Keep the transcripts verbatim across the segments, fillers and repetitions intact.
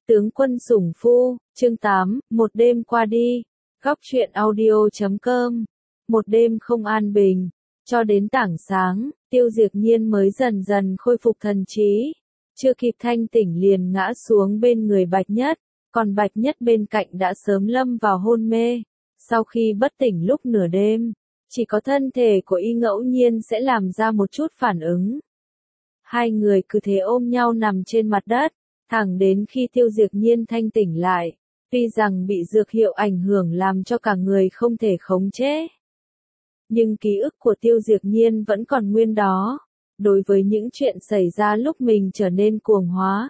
Tướng quân sủng phu, chương tám, một đêm qua đi. Góc truyện audio chấm com. Một đêm không an bình. Cho đến tảng sáng, Tiêu Diệp Nhiên mới dần dần khôi phục thần trí. Chưa kịp thanh tỉnh liền ngã xuống bên người Bạch Nhất, còn Bạch Nhất bên cạnh đã sớm lâm vào hôn mê. Sau khi bất tỉnh lúc nửa đêm, chỉ có thân thể của y ngẫu nhiên sẽ làm ra một chút phản ứng. Hai người cứ thế ôm nhau nằm trên mặt đất, thẳng đến khi Tiêu Diệp Nhiên thanh tỉnh lại, tuy rằng bị dược hiệu ảnh hưởng làm cho cả người không thể khống chế. Nhưng ký ức của Tiêu Diệp Nhiên vẫn còn nguyên đó, đối với những chuyện xảy ra lúc mình trở nên cuồng hóa.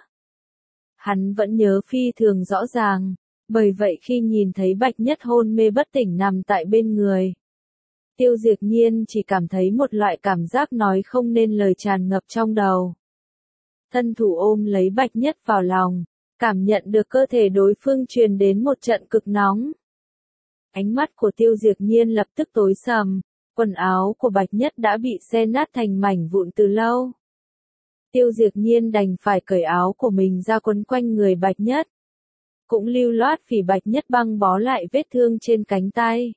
Hắn vẫn nhớ phi thường rõ ràng, bởi vậy khi nhìn thấy Bạch Nhất hôn mê bất tỉnh nằm tại bên người, Tiêu Diệp Nhiên chỉ cảm thấy một loại cảm giác nói không nên lời tràn ngập trong đầu. Thân thủ ôm lấy Bạch Nhất vào lòng, cảm nhận được cơ thể đối phương truyền đến một trận cực nóng. Ánh mắt của Tiêu Diệp Nhiên lập tức tối sầm, quần áo của Bạch Nhất đã bị xé nát thành mảnh vụn từ lâu. Tiêu Diệp Nhiên đành phải cởi áo của mình ra quấn quanh người Bạch Nhất. Cũng lưu loát vì Bạch Nhất băng bó lại vết thương trên cánh tay.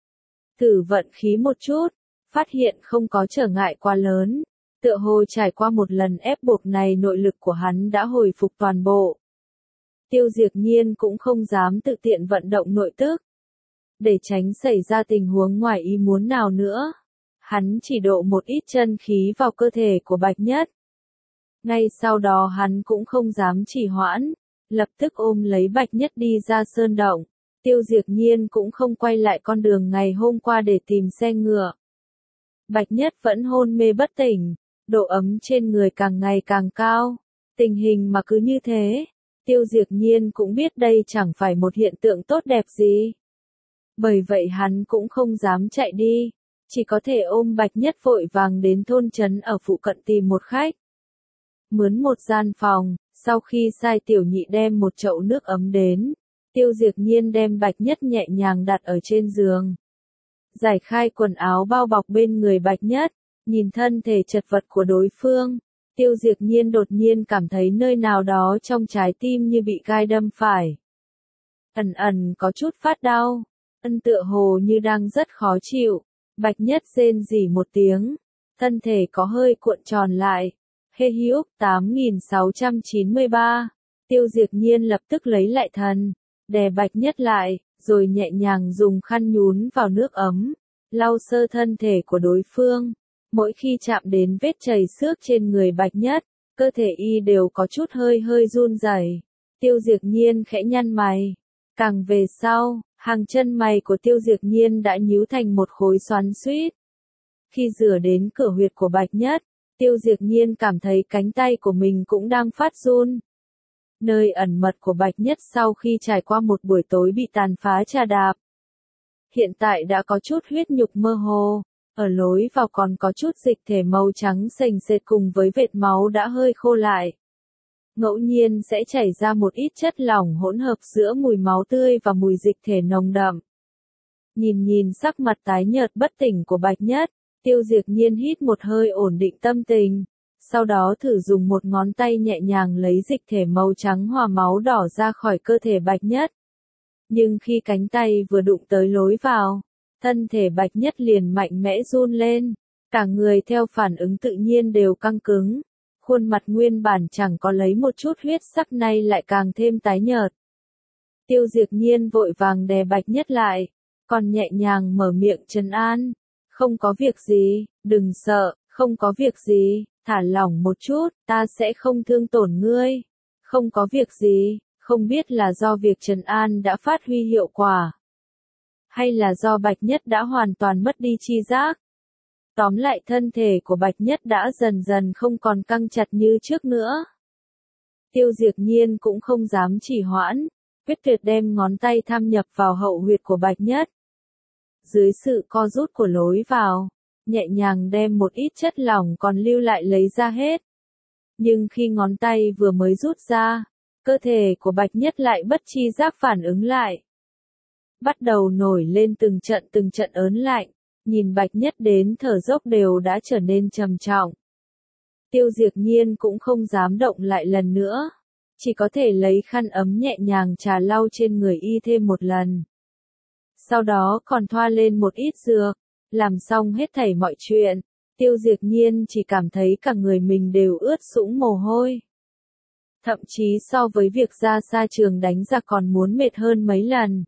Thử vận khí một chút, phát hiện không có trở ngại quá lớn. Tựa hồ trải qua một lần ép buộc này nội lực của hắn đã hồi phục toàn bộ. Tiêu Diệp Nhiên cũng không dám tự tiện vận động nội tức, để tránh xảy ra tình huống ngoài ý muốn nào nữa. Hắn chỉ độ một ít chân khí vào cơ thể của Bạch Nhất. Ngay sau đó hắn cũng không dám trì hoãn, lập tức ôm lấy Bạch Nhất đi ra sơn động. Tiêu Diệp Nhiên cũng không quay lại con đường ngày hôm qua để tìm xe ngựa. Bạch Nhất vẫn hôn mê bất tỉnh, độ ấm trên người càng ngày càng cao. Tình hình mà cứ như thế, Tiêu Diệp Nhiên cũng biết đây chẳng phải một hiện tượng tốt đẹp gì. Bởi vậy hắn cũng không dám chạy đi, chỉ có thể ôm Bạch Nhất vội vàng đến thôn trấn ở phụ cận tìm một khách. Mướn một gian phòng, sau khi sai tiểu nhị đem một chậu nước ấm đến, Tiêu Diệp Nhiên đem Bạch Nhất nhẹ nhàng đặt ở trên giường. Giải khai quần áo bao bọc bên người Bạch Nhất, nhìn thân thể chật vật của đối phương, Tiêu Diệp Nhiên đột nhiên cảm thấy nơi nào đó trong trái tim như bị gai đâm phải. Ẩn ẩn có chút phát đau, ân tựa hồ như đang rất khó chịu. Bạch Nhất rên rỉ một tiếng, thân thể có hơi cuộn tròn lại. Hê Hiúc tám nghìn sáu trăm chín mươi ba, Tiêu Diệp Nhiên lập tức lấy lại thần, đè Bạch Nhất lại, rồi nhẹ nhàng dùng khăn nhún vào nước ấm, lau sơ thân thể của đối phương. Mỗi khi chạm đến vết chảy xước trên người Bạch Nhất, cơ thể y đều có chút hơi hơi run rẩy. Tiêu Diệp Nhiên khẽ nhăn mày. Càng về sau, hàng chân mày của Tiêu Diệp Nhiên đã nhíu thành một khối xoắn xuýt. Khi rửa đến cửa huyệt của Bạch Nhất, Tiêu Diệp Nhiên cảm thấy cánh tay của mình cũng đang phát run. Nơi ẩn mật của Bạch Nhất sau khi trải qua một buổi tối bị tàn phá trà đạp, hiện tại đã có chút huyết nhục mơ hồ, ở lối vào còn có chút dịch thể màu trắng sền sệt cùng với vệt máu đã hơi khô lại. Ngẫu nhiên sẽ chảy ra một ít chất lỏng hỗn hợp giữa mùi máu tươi và mùi dịch thể nồng đậm. Nhìn nhìn sắc mặt tái nhợt bất tỉnh của Bạch Nhất, Tiêu Diệp Nhiên hít một hơi ổn định tâm tình, sau đó thử dùng một ngón tay nhẹ nhàng lấy dịch thể màu trắng hòa máu đỏ ra khỏi cơ thể Bạch Nhất. Nhưng khi cánh tay vừa đụng tới lối vào, thân thể Bạch Nhất liền mạnh mẽ run lên, cả người theo phản ứng tự nhiên đều căng cứng, khuôn mặt nguyên bản chẳng có lấy một chút huyết sắc nay lại càng thêm tái nhợt. Tiêu Diệp Nhiên vội vàng đè Bạch Nhất lại, còn nhẹ nhàng mở miệng trấn an. Không có việc gì, đừng sợ, không có việc gì, thả lỏng một chút, ta sẽ không thương tổn ngươi. Không có việc gì, không biết là do việc trấn an đã phát huy hiệu quả, hay là do Bạch Nhất đã hoàn toàn mất đi tri giác. Tóm lại thân thể của Bạch Nhất đã dần dần không còn căng chặt như trước nữa. Tiêu Diệp Nhiên cũng không dám trì hoãn, quyết tuyệt đem ngón tay thâm nhập vào hậu huyệt của Bạch Nhất. Dưới sự co rút của lối vào, nhẹ nhàng đem một ít chất lỏng còn lưu lại lấy ra hết. Nhưng khi ngón tay vừa mới rút ra, cơ thể của Bạch Nhất lại bất tri giác phản ứng lại. Bắt đầu nổi lên từng trận từng trận ớn lạnh, nhìn Bạch Nhất đến thở dốc đều đã trở nên trầm trọng. Tiêu Diệp Nhiên cũng không dám động lại lần nữa, chỉ có thể lấy khăn ấm nhẹ nhàng trà lau trên người y thêm một lần. Sau đó còn thoa lên một ít dược, làm xong hết thảy mọi chuyện, Tiêu Diệp Nhiên chỉ cảm thấy cả người mình đều ướt sũng mồ hôi. Thậm chí so với việc ra xa trường đánh giặc còn muốn mệt hơn mấy lần.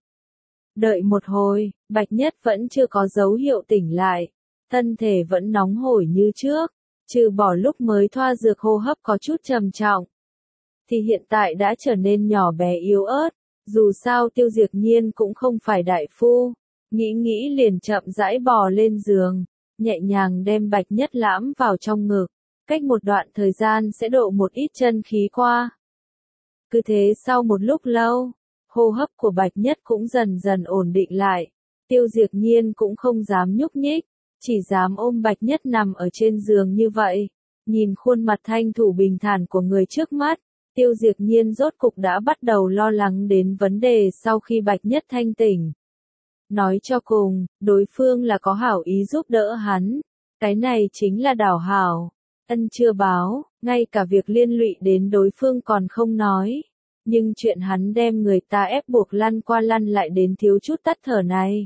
Đợi một hồi, Bạch Nhất vẫn chưa có dấu hiệu tỉnh lại, thân thể vẫn nóng hổi như trước, trừ bỏ lúc mới thoa dược hô hấp có chút trầm trọng, thì hiện tại đã trở nên nhỏ bé yếu ớt, dù sao Tiêu Diệp Nhiên cũng không phải đại phu, nghĩ nghĩ liền chậm rãi bò lên giường, nhẹ nhàng đem Bạch Nhất lãm vào trong ngực, cách một đoạn thời gian sẽ độ một ít chân khí qua. Cứ thế sau một lúc lâu, hô hấp của Bạch Nhất cũng dần dần ổn định lại, Tiêu Diệp Nhiên cũng không dám nhúc nhích, chỉ dám ôm Bạch Nhất nằm ở trên giường như vậy, nhìn khuôn mặt thanh thủ bình thản của người trước mắt, Tiêu Diệp Nhiên rốt cục đã bắt đầu lo lắng đến vấn đề sau khi Bạch Nhất thanh tỉnh. Nói cho cùng, đối phương là có hảo ý giúp đỡ hắn, cái này chính là đảo hảo, ân chưa báo, ngay cả việc liên lụy đến đối phương còn không nói. Nhưng chuyện hắn đem người ta ép buộc lăn qua lăn lại đến thiếu chút tắt thở này.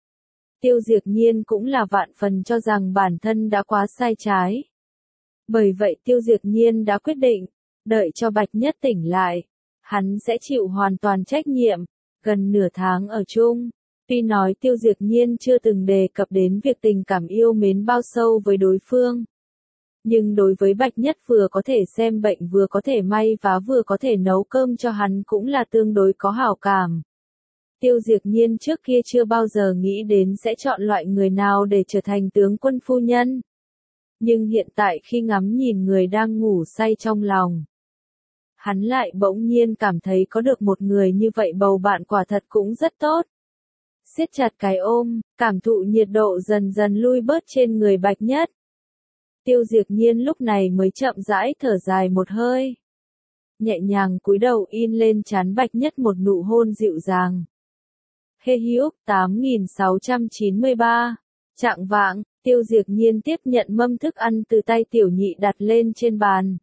Tiêu Diệp Nhiên cũng là vạn phần cho rằng bản thân đã quá sai trái. Bởi vậy Tiêu Diệp Nhiên đã quyết định, đợi cho Bạch Nhất tỉnh lại, hắn sẽ chịu hoàn toàn trách nhiệm, gần nửa tháng ở chung. Tuy nói Tiêu Diệp Nhiên chưa từng đề cập đến việc tình cảm yêu mến bao sâu với đối phương. Nhưng đối với Bạch Nhất vừa có thể xem bệnh vừa có thể may vá vừa có thể nấu cơm cho hắn cũng là tương đối có hảo cảm. Tiêu Diệp Nhiên trước kia chưa bao giờ nghĩ đến sẽ chọn loại người nào để trở thành tướng quân phu nhân. Nhưng hiện tại khi ngắm nhìn người đang ngủ say trong lòng, hắn lại bỗng nhiên cảm thấy có được một người như vậy bầu bạn quả thật cũng rất tốt. Siết chặt cái ôm, cảm thụ nhiệt độ dần dần lui bớt trên người Bạch Nhất. Tiêu Diệp Nhiên lúc này mới chậm rãi thở dài một hơi. Nhẹ nhàng cúi đầu in lên trán Bạch Nhất một nụ hôn dịu dàng. Hê Hiếu, tám nghìn sáu trăm chín mươi ba. Trạng vạng, Tiêu Diệp Nhiên tiếp nhận mâm thức ăn từ tay tiểu nhị đặt lên trên bàn.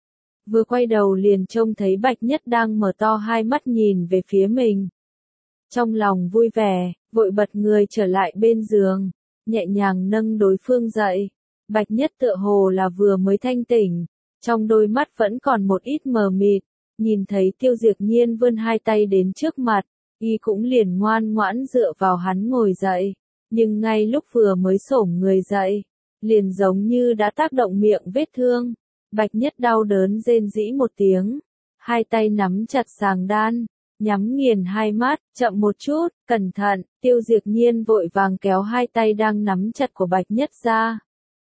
Vừa quay đầu liền trông thấy Bạch Nhất đang mở to hai mắt nhìn về phía mình. Trong lòng vui vẻ, vội bật người trở lại bên giường, nhẹ nhàng nâng đối phương dậy. Bạch Nhất tựa hồ là vừa mới thanh tỉnh, trong đôi mắt vẫn còn một ít mờ mịt, nhìn thấy Tiêu Diệp Nhiên vươn hai tay đến trước mặt, y cũng liền ngoan ngoãn dựa vào hắn ngồi dậy, nhưng ngay lúc vừa mới xổm người dậy, liền giống như đã tác động miệng vết thương, Bạch Nhất đau đớn rên rỉ một tiếng, hai tay nắm chặt sàng đan, nhắm nghiền hai mắt, chậm một chút, cẩn thận, Tiêu Diệp Nhiên vội vàng kéo hai tay đang nắm chặt của Bạch Nhất ra.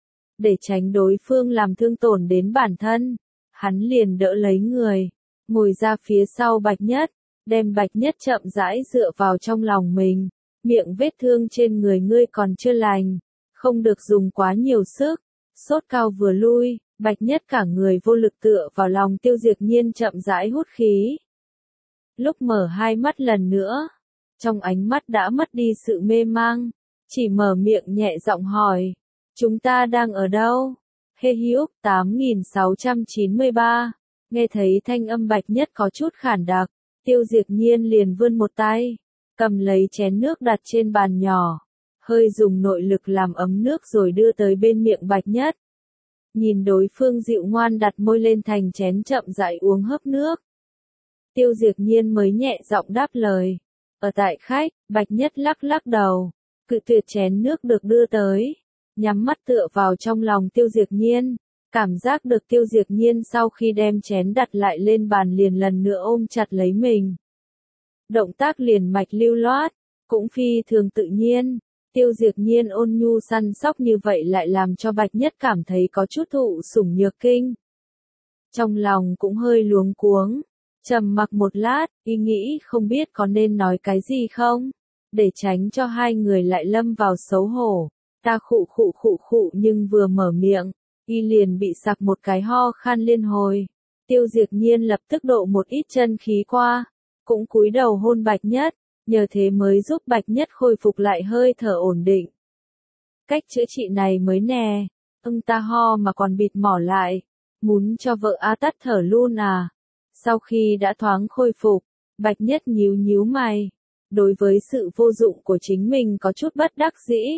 Để tránh đối phương làm thương tổn đến bản thân, hắn liền đỡ lấy người, ngồi ra phía sau Bạch Nhất, đem Bạch Nhất chậm rãi dựa vào trong lòng mình, miệng vết thương trên người ngươi còn chưa lành, không được dùng quá nhiều sức, sốt cao vừa lui, Bạch Nhất cả người vô lực tựa vào lòng Tiêu Diệp Nhiên chậm rãi hút khí. Lúc mở hai mắt lần nữa, trong ánh mắt đã mất đi sự mê mang, chỉ mở miệng nhẹ giọng hỏi. Chúng ta đang ở đâu? Hê Hiếu, tám nghìn sáu trăm chín mươi ba. Nghe thấy thanh âm Bạch Nhất có chút khản đặc, Tiêu Diệp Nhiên liền vươn một tay, cầm lấy chén nước đặt trên bàn nhỏ, hơi dùng nội lực làm ấm nước rồi đưa tới bên miệng Bạch Nhất. Nhìn đối phương dịu ngoan đặt môi lên thành chén chậm rãi uống hớp nước. Tiêu Diệp Nhiên mới nhẹ giọng đáp lời. Ở tại khách, Bạch Nhất lắc lắc đầu, cự tuyệt chén nước được đưa tới. Nhắm mắt tựa vào trong lòng Tiêu Diệp Nhiên, cảm giác được Tiêu Diệp Nhiên sau khi đem chén đặt lại lên bàn liền lần nữa ôm chặt lấy mình. Động tác liền mạch lưu loát, cũng phi thường tự nhiên, Tiêu Diệp Nhiên ôn nhu săn sóc như vậy lại làm cho Bạch Nhất cảm thấy có chút thụ sủng nhược kinh. Trong lòng cũng hơi luống cuống, trầm mặc một lát, y nghĩ không biết có nên nói cái gì không, để tránh cho hai người lại lâm vào xấu hổ. Ta khụ khụ khụ khụ nhưng vừa mở miệng, y liền bị sặc một cái ho khan liên hồi. Tiêu Diệp Nhiên lập tức độ một ít chân khí qua, cũng cúi đầu hôn Bạch Nhất, nhờ thế mới giúp Bạch Nhất khôi phục lại hơi thở ổn định. Cách chữa trị này mới nè, ưng ta ho mà còn bịt mỏ lại, muốn cho vợ A tắt thở luôn à. Sau khi đã thoáng khôi phục, Bạch Nhất nhíu nhíu mày. Đối với sự vô dụng của chính mình có chút bất đắc dĩ.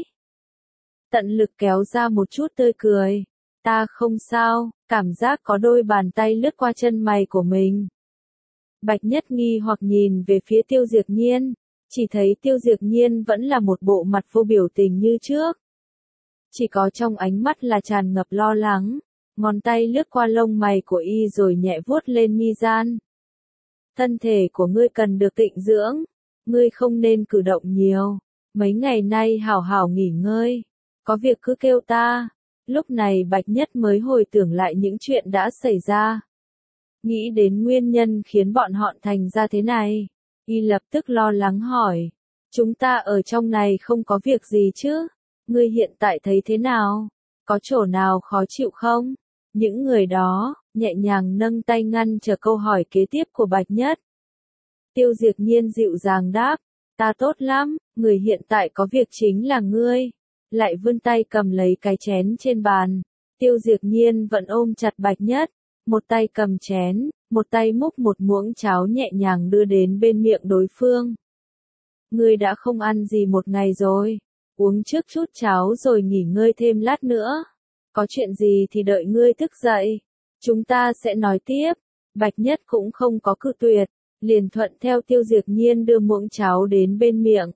Tận lực kéo ra một chút tươi cười. Ta không sao, cảm giác có đôi bàn tay lướt qua chân mày của mình. Bạch Nhất nghi hoặc nhìn về phía Tiêu Diệp Nhiên, chỉ thấy Tiêu Diệp Nhiên vẫn là một bộ mặt vô biểu tình như trước. Chỉ có trong ánh mắt là tràn ngập lo lắng, ngón tay lướt qua lông mày của y rồi nhẹ vuốt lên mi gian. Thân thể của ngươi cần được tịnh dưỡng, ngươi không nên cử động nhiều, mấy ngày nay hảo hảo nghỉ ngơi, có việc cứ kêu ta. Lúc này Bạch Nhất mới hồi tưởng lại những chuyện đã xảy ra. Nghĩ đến nguyên nhân khiến bọn họ thành ra thế này, y lập tức lo lắng hỏi, chúng ta ở trong này không có việc gì chứ, ngươi hiện tại thấy thế nào, có chỗ nào khó chịu không? Những người đó, nhẹ nhàng nâng tay ngăn trở câu hỏi kế tiếp của Bạch Nhất. Tiêu Diệp Nhiên dịu dàng đáp, ta tốt lắm, người hiện tại có việc chính là ngươi. Lại vươn tay cầm lấy cái chén trên bàn. Tiêu Diệp Nhiên vẫn ôm chặt Bạch Nhất, một tay cầm chén, một tay múc một muỗng cháo nhẹ nhàng đưa đến bên miệng đối phương. Ngươi đã không ăn gì một ngày rồi, uống trước chút cháo rồi nghỉ ngơi thêm lát nữa. Có chuyện gì thì đợi ngươi thức dậy, chúng ta sẽ nói tiếp. Bạch Nhất cũng không có cự tuyệt, liền thuận theo Tiêu Diệp Nhiên đưa muỗng cháo đến bên miệng.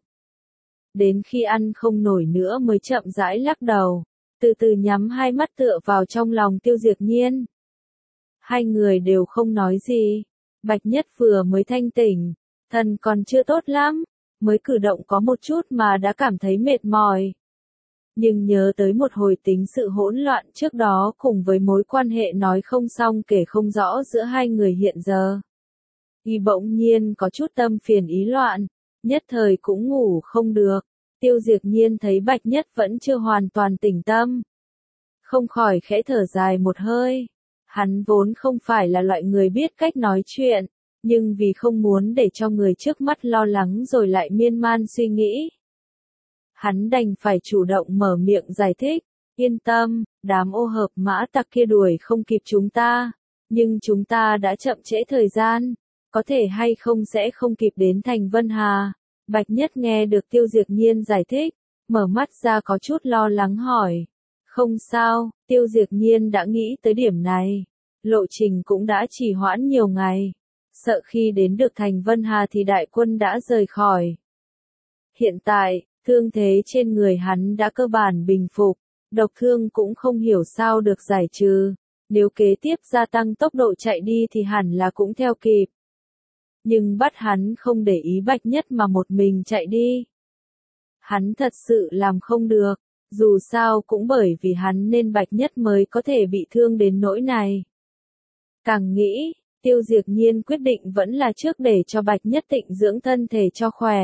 Đến khi ăn không nổi nữa mới chậm rãi lắc đầu, từ từ nhắm hai mắt tựa vào trong lòng Tiêu Diệp Nhiên. Hai người đều không nói gì, Bạch Nhất vừa mới thanh tỉnh, thân còn chưa tốt lắm, mới cử động có một chút mà đã cảm thấy mệt mỏi. Nhưng nhớ tới một hồi tính sự hỗn loạn trước đó cùng với mối quan hệ nói không xong kể không rõ giữa hai người hiện giờ. Y bỗng nhiên có chút tâm phiền ý loạn, nhất thời cũng ngủ không được. Tiêu Diệp Nhiên thấy Bạch Nhất vẫn chưa hoàn toàn tỉnh tâm, không khỏi khẽ thở dài một hơi. Hắn vốn không phải là loại người biết cách nói chuyện, nhưng vì không muốn để cho người trước mắt lo lắng rồi lại miên man suy nghĩ, hắn đành phải chủ động mở miệng giải thích. Yên tâm, đám ô hợp mã tặc kia đuổi không kịp chúng ta, nhưng chúng ta đã chậm trễ thời gian, có thể hay không sẽ không kịp đến thành Vân Hà. Bạch Nhất nghe được Tiêu Diệp Nhiên giải thích, mở mắt ra có chút lo lắng hỏi. Không sao, Tiêu Diệp Nhiên đã nghĩ tới điểm này. Lộ trình cũng đã trì hoãn nhiều ngày. Sợ khi đến được thành Vân Hà thì đại quân đã rời khỏi. Hiện tại, thương thế trên người hắn đã cơ bản bình phục. Độc thương cũng không hiểu sao được giải trừ. Nếu kế tiếp gia tăng tốc độ chạy đi thì hẳn là cũng theo kịp. Nhưng bắt hắn không để ý Bạch Nhất mà một mình chạy đi. Hắn thật sự làm không được, dù sao cũng bởi vì hắn nên Bạch Nhất mới có thể bị thương đến nỗi này. Càng nghĩ, Tiêu Diệp Nhiên quyết định vẫn là trước để cho Bạch Nhất tịnh dưỡng thân thể cho khỏe.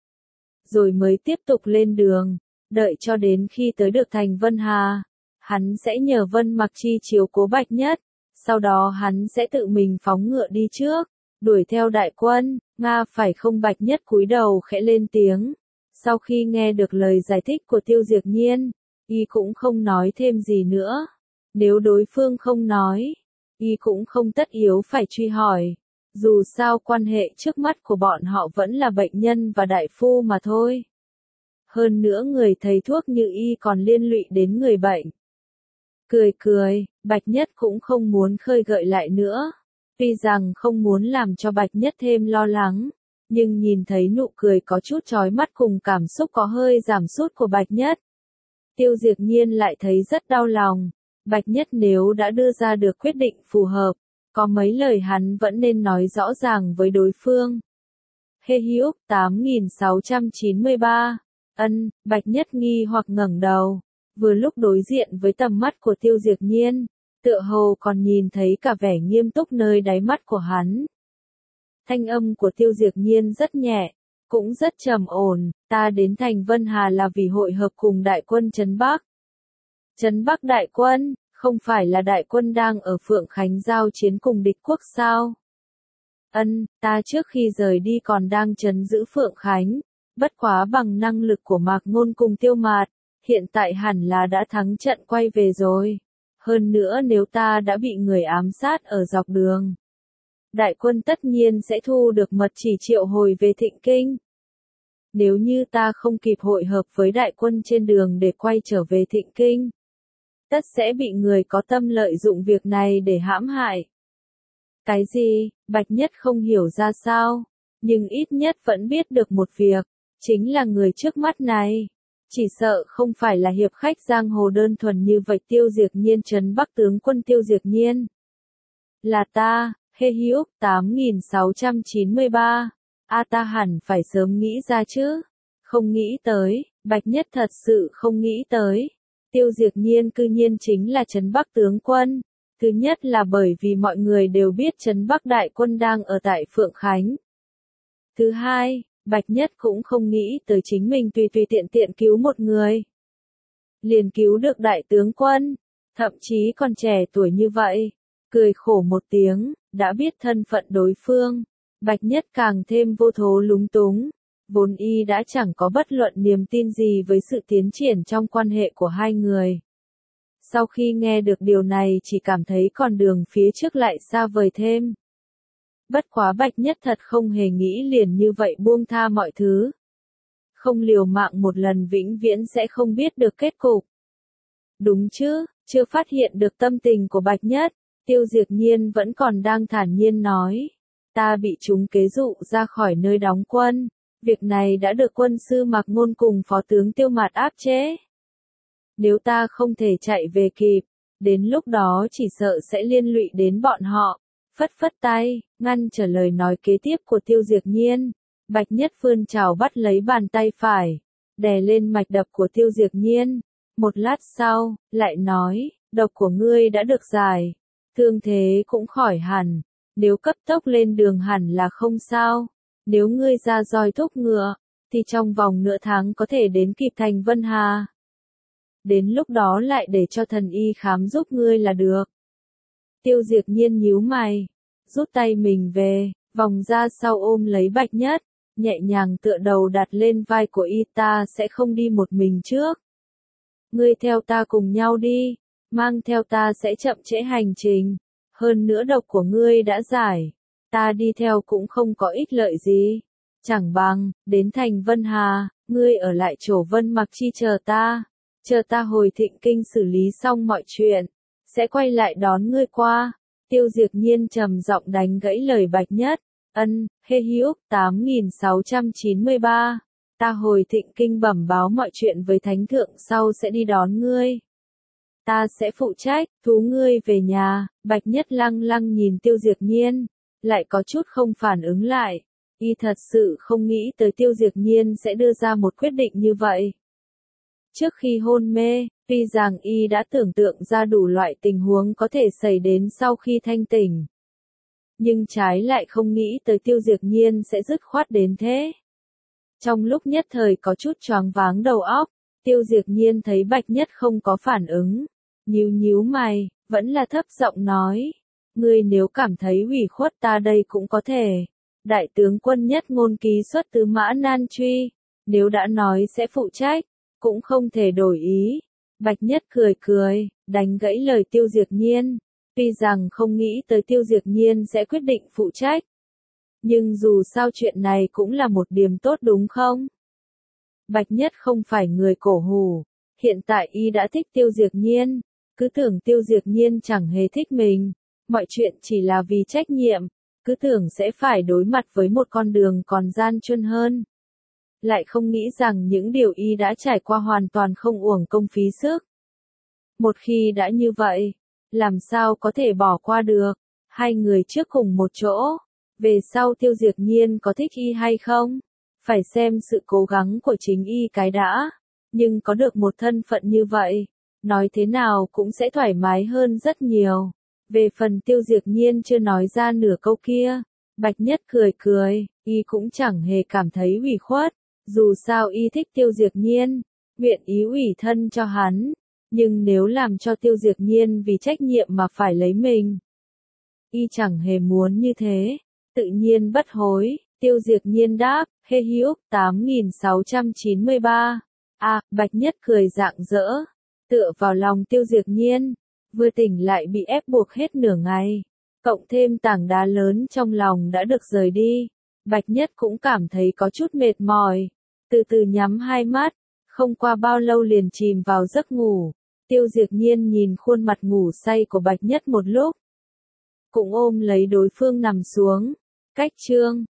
Rồi mới tiếp tục lên đường, đợi cho đến khi tới được thành Vân Hà, hắn sẽ nhờ Vân Mặc Chi chiếu cố Bạch Nhất, sau đó hắn sẽ tự mình phóng ngựa đi trước. Đuổi theo đại quân, Nga phải không? Bạch Nhất cúi đầu khẽ lên tiếng. Sau khi nghe được lời giải thích của Tiêu Diệp Nhiên, y cũng không nói thêm gì nữa. Nếu đối phương không nói, y cũng không tất yếu phải truy hỏi. Dù sao quan hệ trước mắt của bọn họ vẫn là bệnh nhân và đại phu mà thôi. Hơn nữa người thầy thuốc như y còn liên lụy đến người bệnh. Cười cười, Bạch Nhất cũng không muốn khơi gợi lại nữa. Tuy rằng không muốn làm cho Bạch Nhất thêm lo lắng, nhưng nhìn thấy nụ cười có chút chói mắt cùng cảm xúc có hơi giảm sút của Bạch Nhất, Tiêu Diệp Nhiên lại thấy rất đau lòng. Bạch Nhất nếu đã đưa ra được quyết định phù hợp, có mấy lời hắn vẫn nên nói rõ ràng với đối phương. Hê Hữu tám nghìn sáu trăm chín mươi ba. Ân, Bạch Nhất nghi hoặc ngẩng đầu, vừa lúc đối diện với tầm mắt của Tiêu Diệp Nhiên. Tựa hồ còn nhìn thấy cả vẻ nghiêm túc nơi đáy mắt của hắn. Thanh âm của Tiêu Diệp Nhiên rất nhẹ, cũng rất trầm ổn. Ta đến thành Vân Hà là vì hội hợp cùng đại quân Trấn Bắc. Trấn Bắc đại quân, không phải là đại quân đang ở Phượng Khánh giao chiến cùng địch quốc sao? Ân, ta trước khi rời đi còn đang trấn giữ Phượng Khánh, bất quá bằng năng lực của Mạc Ngôn cùng Tiêu Mạt, hiện tại hẳn là đã thắng trận quay về rồi. Hơn nữa nếu ta đã bị người ám sát ở dọc đường, đại quân tất nhiên sẽ thu được mật chỉ triệu hồi về Thịnh Kinh. Nếu như ta không kịp hội hợp với đại quân trên đường để quay trở về Thịnh Kinh, tất sẽ bị người có tâm lợi dụng việc này để hãm hại. Cái gì? Bạch Nhất không hiểu ra sao, nhưng ít nhất vẫn biết được một việc, chính là người trước mắt này. Chỉ sợ không phải là hiệp khách giang hồ đơn thuần như vậy. Tiêu Diệt Nhiên trấn Bắc tướng quân Tiêu Diệt Nhiên. Là ta, Hê Hữu, tám nghìn sáu trăm chín mươi ba. A ta hẳn phải sớm nghĩ ra chứ. Không nghĩ tới, Bạch Nhất thật sự không nghĩ tới. Tiêu Diệt Nhiên cư nhiên chính là trấn Bắc tướng quân. Thứ nhất là bởi vì mọi người đều biết trấn Bắc đại quân đang ở tại Phượng Khánh. Thứ hai, Bạch Nhất cũng không nghĩ tới chính mình tùy tùy tiện tiện cứu một người. Liền cứu được đại tướng quân, thậm chí còn trẻ tuổi như vậy. Cười khổ một tiếng, đã biết thân phận đối phương. Bạch Nhất càng thêm vô thố lúng túng. Vốn y đã chẳng có bất luận niềm tin gì với sự tiến triển trong quan hệ của hai người. Sau khi nghe được điều này chỉ cảm thấy con đường phía trước lại xa vời thêm. Bất quá Bạch Nhất thật không hề nghĩ liền như vậy buông tha mọi thứ. Không liều mạng một lần vĩnh viễn sẽ không biết được kết cục. Đúng chứ, chưa phát hiện được tâm tình của Bạch Nhất, Tiêu Diệt Nhiên vẫn còn đang thản nhiên nói. Ta bị chúng kế dụ ra khỏi nơi đóng quân. Việc này đã được quân sư Mạc Ngôn cùng phó tướng Tiêu Mạt áp chế. Nếu ta không thể chạy về kịp, đến lúc đó chỉ sợ sẽ liên lụy đến bọn họ. Phất phất tay, ngăn trở lời nói kế tiếp của Tiêu Diệt Nhiên. Bạch Nhất vươn trào bắt lấy bàn tay phải, đè lên mạch đập của Tiêu Diệt Nhiên. Một lát sau, lại nói, độc của ngươi đã được giải, thương thế cũng khỏi hẳn, nếu cấp tốc lên đường hẳn là không sao. Nếu ngươi ra roi thúc ngựa, thì trong vòng nửa tháng có thể đến kịp thành Vân Hà. Đến lúc đó lại để cho thần y khám giúp ngươi là được. Tiêu Diệt Nhiên nhíu mày, rút tay mình về, vòng ra sau ôm lấy Bạch Nhất, nhẹ nhàng tựa đầu đặt lên vai của y. Ta sẽ không đi một mình trước. Ngươi theo ta cùng nhau đi, mang theo ta sẽ chậm trễ hành trình. Hơn nữa độc của ngươi đã giải, ta đi theo cũng không có ích lợi gì. Chẳng bằng, đến thành Vân Hà, ngươi ở lại chỗ Vân Mặc Chi chờ ta. Chờ ta hồi Thịnh Kinh xử lý xong mọi chuyện, sẽ quay lại đón ngươi qua. Tiêu Diệt Nhiên trầm giọng đánh gãy lời Bạch Nhất. Ân, Hê Hữu, tám nghìn sáu trăm chín mươi ba. Ta hồi Thịnh Kinh bẩm báo mọi chuyện với Thánh Thượng sau sẽ đi đón ngươi. Ta sẽ phụ trách, thú ngươi về nhà. Bạch Nhất lăng lăng nhìn Tiêu Diệt Nhiên, lại có chút không phản ứng lại. Y thật sự không nghĩ tới Tiêu Diệt Nhiên sẽ đưa ra một quyết định như vậy. Trước khi hôn mê, tuy rằng y đã tưởng tượng ra đủ loại tình huống có thể xảy đến sau khi thanh tỉnh. Nhưng trái lại không nghĩ tới Tiêu Diệt Nhiên sẽ dứt khoát đến thế. Trong lúc nhất thời có chút choáng váng đầu óc, Tiêu Diệt Nhiên thấy Bạch Nhất không có phản ứng. Nhíu nhíu mày, vẫn là thấp giọng nói. Ngươi nếu cảm thấy ủy khuất ta đây cũng có thể. Đại tướng quân Nhất Ngôn ký xuất tứ mã nan truy. Nếu đã nói sẽ phụ trách, cũng không thể đổi ý. Bạch Nhất cười cười, đánh gãy lời Tiêu Diệt Nhiên. Tuy rằng không nghĩ tới Tiêu Diệt Nhiên sẽ quyết định phụ trách. Nhưng dù sao chuyện này cũng là một điểm tốt đúng không? Bạch Nhất không phải người cổ hủ. Hiện tại y đã thích Tiêu Diệt Nhiên. Cứ tưởng Tiêu Diệt Nhiên chẳng hề thích mình. Mọi chuyện chỉ là vì trách nhiệm. Cứ tưởng sẽ phải đối mặt với một con đường còn gian truân hơn. Lại không nghĩ rằng những điều y đã trải qua hoàn toàn không uổng công phí sức. Một khi đã như vậy, làm sao có thể bỏ qua được? Hai người trước cùng một chỗ, về sau Tiêu Diệt Nhiên có thích y hay không? Phải xem sự cố gắng của chính y cái đã. Nhưng có được một thân phận như vậy, nói thế nào cũng sẽ thoải mái hơn rất nhiều. Về phần Tiêu Diệt Nhiên chưa nói ra nửa câu kia, Bạch Nhất cười cười, y cũng chẳng hề cảm thấy ủy khuất. Dù sao y thích Tiêu Diệt Nhiên, nguyện ý ủy thân cho hắn, nhưng nếu làm cho Tiêu Diệt Nhiên vì trách nhiệm mà phải lấy mình, y chẳng hề muốn như thế, tự nhiên bất hối. Tiêu Diệt Nhiên đáp, Hê Hữu, tám nghìn sáu trăm chín mươi ba. À, Bạch Nhất cười rạng rỡ, tựa vào lòng Tiêu Diệt Nhiên, vừa tỉnh lại bị ép buộc hết nửa ngày, Cộng thêm tảng đá lớn trong lòng đã được rời đi, Bạch Nhất cũng cảm thấy có chút mệt mỏi, từ từ nhắm hai mắt, không qua bao lâu liền chìm vào giấc ngủ. Tiêu Diệp Nhiên nhìn khuôn mặt ngủ say của Bạch Nhất một lúc, cũng ôm lấy đối phương nằm xuống. Cách chương